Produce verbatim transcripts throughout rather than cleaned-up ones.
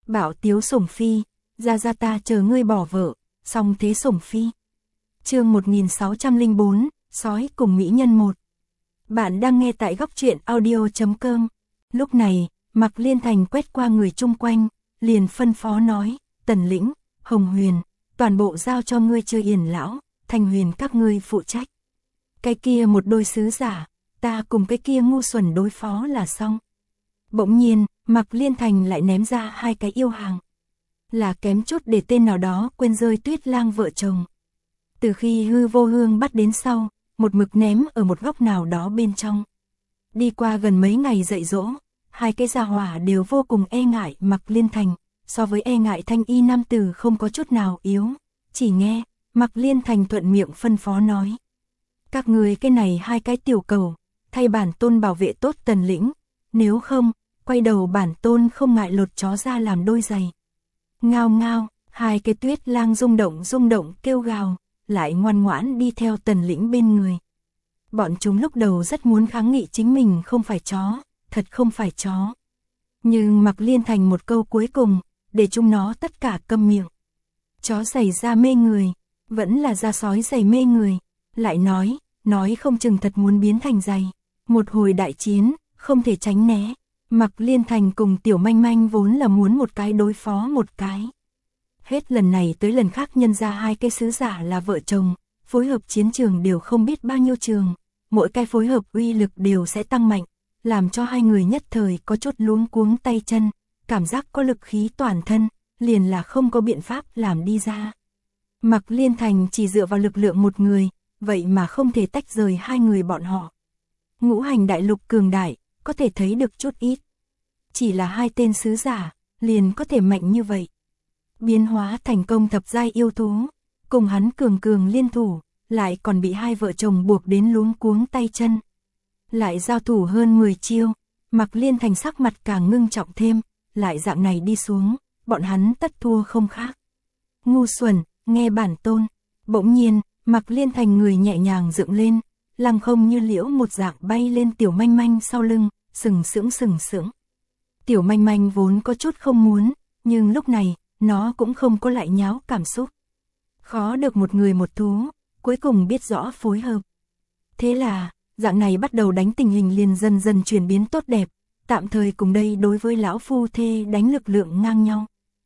Bảo tiếu sủng phi, ra ra ta chờ ngươi bỏ vợ, song thế sủng phi. Chương một nghìn sáu trăm lẻ bốn, sói cùng mỹ nhân một. Bạn đang nghe tại góc truyện audio chấm com. Lúc này, Mạc Liên Thành quét qua người chung quanh, liền phân phó nói, Tần Lĩnh, Hồng Huyền, toàn bộ giao cho ngươi chơi Yển lão, Thanh Huyền các ngươi phụ trách. Cái kia một đôi sứ giả, ta cùng cái kia ngu xuẩn đối phó là xong. Bỗng nhiên, Mạc Liên Thành lại ném ra hai cái yêu hàng. Là kém chút để tên nào đó quên rơi Tuyết Lang vợ chồng. Từ khi Hư Vô Hương bắt đến sau, một mực ném ở một góc nào đó bên trong. Đi qua gần mấy ngày dạy dỗ, hai cái gia hỏa đều vô cùng e ngại Mạc Liên Thành, so với e ngại thanh y nam tử không có chút nào yếu. Chỉ nghe, Mạc Liên Thành thuận miệng phân phó nói. Các người cái này hai cái tiểu cầu, thay bản tôn bảo vệ tốt Tần Lĩnh, nếu không, quay đầu bản tôn không ngại lột chó ra làm đôi giày. Ngao ngao, hai cái Tuyết Lang rung động rung động kêu gào, lại ngoan ngoãn đi theo Tần Lĩnh bên người. Bọn chúng lúc đầu rất muốn kháng nghị chính mình không phải chó, thật không phải chó. Nhưng Mạc Liên Thành một câu cuối cùng, để chúng nó tất cả câm miệng. Chó giày da mê người, vẫn là da sói giày mê người. Lại nói, nói không chừng thật muốn biến thành giày. Một hồi đại chiến, không thể tránh né. Mạc Liên Thành cùng Tiểu Manh Manh vốn là muốn một cái đối phó một cái. Hết lần này tới lần khác nhân ra hai cái sứ giả là vợ chồng, phối hợp chiến trường đều không biết bao nhiêu trường. Mỗi cái phối hợp uy lực đều sẽ tăng mạnh, làm cho hai người nhất thời có chút luống cuống tay chân, cảm giác có lực khí toàn thân, liền là không có biện pháp làm đi ra. Mạc Liên Thành chỉ dựa vào lực lượng một người, vậy mà không thể tách rời hai người bọn họ. Ngũ hành đại lục cường đại, có thể thấy được chút ít. Chỉ là hai tên sứ giả, liền có thể mạnh như vậy. Biến hóa thành công thập giai yêu thú, cùng hắn cường cường liên thủ, lại còn bị hai vợ chồng buộc đến luống cuống tay chân. Lại giao thủ hơn mười chiêu, Mạc Liên Thành sắc mặt càng ngưng trọng thêm, lại dạng này đi xuống, bọn hắn tất thua không khác. Ngu xuẩn, nghe bản tôn. Bỗng nhiên, Mạc Liên Thành người nhẹ nhàng dựng lên, lăng không như liễu một dạng bay lên Tiểu Manh Manh sau lưng, sừng sững sừng sững. Tiểu Manh Manh vốn có chút không muốn, nhưng lúc này, nó cũng không có lại nháo cảm xúc. Khó được một người một thú, cuối cùng biết rõ phối hợp. Thế là, dạng này bắt đầu đánh tình hình liền dần dần chuyển biến tốt đẹp, tạm thời cùng đây đối với lão phu thê đánh lực lượng ngang nhau.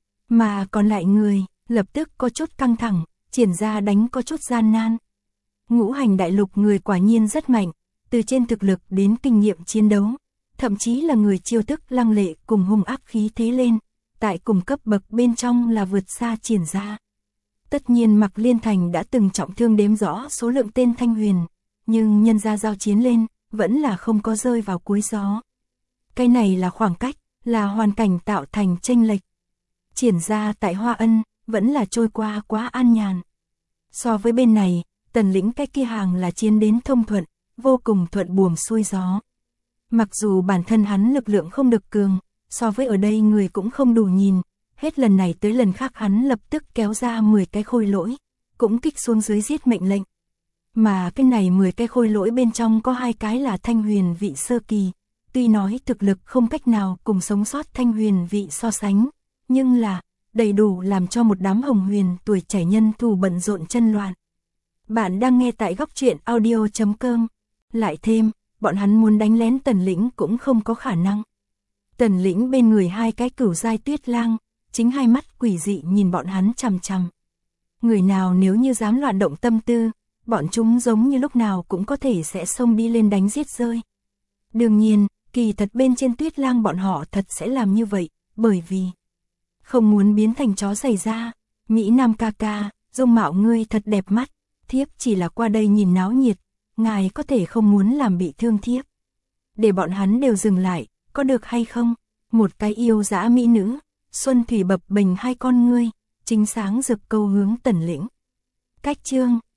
Mà còn lại người, lập tức có chút căng thẳng, triển ra đánh có chút gian nan. Ngũ hành đại lục người quả nhiên rất mạnh, từ trên thực lực đến kinh nghiệm chiến đấu, thậm chí là người chiêu thức lăng lệ cùng hung ác khí thế lên, tại cùng cấp bậc bên trong là vượt xa triển ra. Tất nhiên Mạc Liên Thành đã từng trọng thương đếm rõ số lượng tên Thanh Huyền, nhưng nhân ra giao chiến lên, vẫn là không có rơi vào cuối gió. Cái này là khoảng cách, là hoàn cảnh tạo thành chênh lệch. Triển ra tại Hoa Ân, vẫn là trôi qua quá an nhàn. So với bên này, Tần Lĩnh cái kia hàng là chiến đến thông thuận, vô cùng thuận buồm xuôi gió. Mặc dù bản thân hắn lực lượng không được cường, so với ở đây người cũng không đủ nhìn, hết lần này tới lần khác hắn lập tức kéo ra mười cái khôi lỗi, cũng kích xuống dưới giết mệnh lệnh. Mà cái này mười cái khôi lỗi bên trong có hai cái là Thanh Huyền vị sơ kỳ, tuy nói thực lực không cách nào cùng sống sót Thanh Huyền vị so sánh, nhưng là đầy đủ làm cho một đám Hồng Huyền tuổi trẻ nhân thủ bận rộn chân loạn. Bạn đang nghe tại góc truyện audio chấm com. Lại thêm, bọn hắn muốn đánh lén Tần Lĩnh cũng không có khả năng. Tần Lĩnh bên người hai cái cửu giai Tuyết Lang, chính hai mắt quỷ dị nhìn bọn hắn chằm chằm. Người nào nếu như dám loạn động tâm tư, bọn chúng giống như lúc nào cũng có thể sẽ xông đi lên đánh giết rơi. Đương nhiên, kỳ thật bên trên Tuyết Lang bọn họ thật sẽ làm như vậy, bởi vì không muốn biến thành chó giày da. Mỹ Nam ca ca, dung mạo ngươi thật đẹp mắt, thiếp chỉ là qua đây nhìn náo nhiệt, ngài có thể không muốn làm bị thương thiếp. Để bọn hắn đều dừng lại, có được hay không? Một cái yêu dã mỹ nữ, xuân thủy bập bềnh hai con ngươi, chính sáng rực câu hướng Tần Lĩnh. Cách chương